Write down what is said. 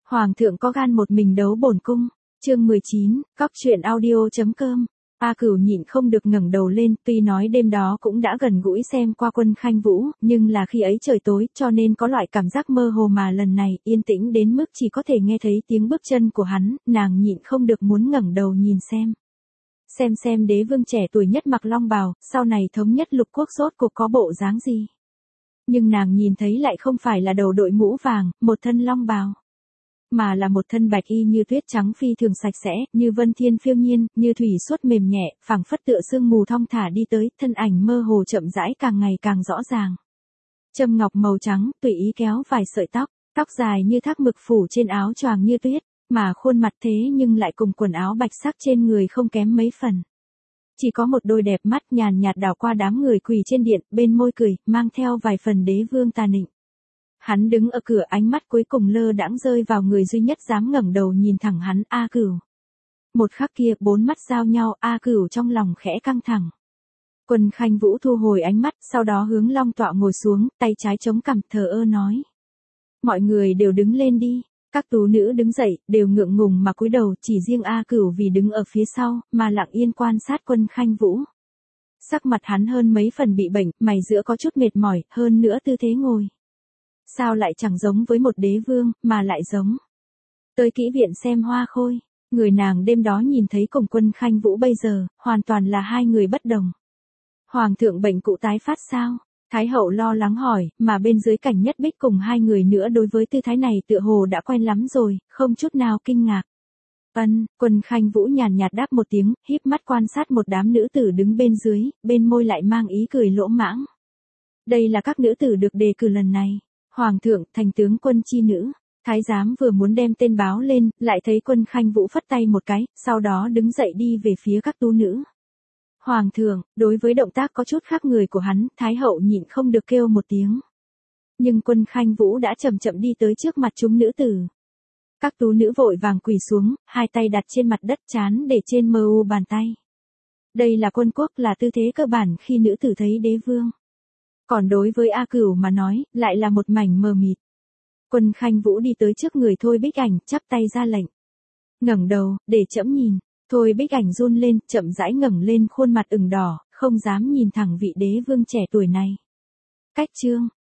Hoàng thượng có gan một mình đấu bổn cung. Chương 19, cóc truyện audio.com. A Cửu nhịn không được ngẩng đầu lên, tuy nói đêm đó cũng đã gần gũi xem qua Quân Khanh Vũ, nhưng là khi ấy trời tối, cho nên có loại cảm giác mơ hồ mà lần này, yên tĩnh đến mức chỉ có thể nghe thấy tiếng bước chân của hắn, nàng nhịn không được muốn ngẩng đầu nhìn xem. Xem đế vương trẻ tuổi nhất mặc long bào, sau này thống nhất lục quốc rốt cuộc có bộ dáng gì. Nhưng nàng nhìn thấy lại không phải là đầu đội mũ vàng, một thân long bào, mà là một thân bạch y như tuyết trắng phi thường sạch sẽ, như vân thiên phiêu nhiên, như thủy suốt mềm nhẹ, phảng phất tựa sương mù thong thả đi tới, thân ảnh mơ hồ chậm rãi càng ngày càng rõ ràng. Châm ngọc màu trắng, tùy ý kéo vài sợi tóc dài như thác mực phủ trên áo choàng như tuyết, mà khuôn mặt thế nhưng lại cùng quần áo bạch sắc trên người không kém mấy phần. Chỉ có một đôi đẹp mắt nhàn nhạt đảo qua đám người quỳ trên điện, bên môi cười, mang theo vài phần đế vương tà nịnh. Hắn đứng ở cửa, ánh mắt cuối cùng lơ đãng rơi vào người duy nhất dám ngẩng đầu nhìn thẳng hắn, A Cửu. Một khắc kia, bốn mắt giao nhau, A Cửu trong lòng khẽ căng thẳng. Quân Khanh Vũ thu hồi ánh mắt, sau đó hướng long tọa ngồi xuống, tay trái chống cằm, thờ ơ nói. Mọi người đều đứng lên đi. Các tú nữ đứng dậy, đều ngượng ngùng mà cúi đầu, chỉ riêng A Cửu vì đứng ở phía sau, mà lặng yên quan sát Quân Khanh Vũ. Sắc mặt hắn hơn mấy phần bị bệnh, mày giữa có chút mệt mỏi, hơn nữa tư thế ngồi. Sao lại chẳng giống với một đế vương, mà lại giống. Tới kỹ viện xem hoa khôi, người nàng đêm đó nhìn thấy cùng Quân Khanh Vũ bây giờ, hoàn toàn là hai người bất đồng. Hoàng thượng bệnh cũ tái phát sao? Thái hậu lo lắng hỏi, mà bên dưới Cảnh Nhất Bích cùng hai người nữa đối với tư thái này tựa hồ đã quen lắm rồi, không chút nào kinh ngạc. Quân Khanh Vũ nhàn nhạt đáp một tiếng, híp mắt quan sát một đám nữ tử đứng bên dưới, bên môi lại mang ý cười lỗ mãng. Đây là các nữ tử được đề cử lần này. Hoàng thượng, thành tướng quân chi nữ. Thái giám vừa muốn đem tên báo lên, lại thấy Quân Khanh Vũ phất tay một cái, sau đó đứng dậy đi về phía các tú nữ. Hoàng thượng, đối với động tác có chút khác người của hắn, Thái hậu nhịn không được kêu một tiếng. Nhưng Quân Khanh Vũ đã chậm chậm đi tới trước mặt chúng nữ tử. Các tú nữ vội vàng quỳ xuống, hai tay đặt trên mặt đất, trán để trên mờ u bàn tay. Đây là quân quốc, là tư thế cơ bản khi nữ tử thấy đế vương. Còn đối với A Cửu mà nói, lại là một mảnh mờ mịt. Quân Khanh Vũ đi tới trước người Thôi Bích Ảnh, chắp tay ra lệnh. Ngẩng đầu, để trẫm nhìn. Thôi Bích Ảnh run lên, chậm rãi ngẩng lên, khuôn mặt ửng đỏ, không dám nhìn thẳng vị đế vương trẻ tuổi này. Cách chương,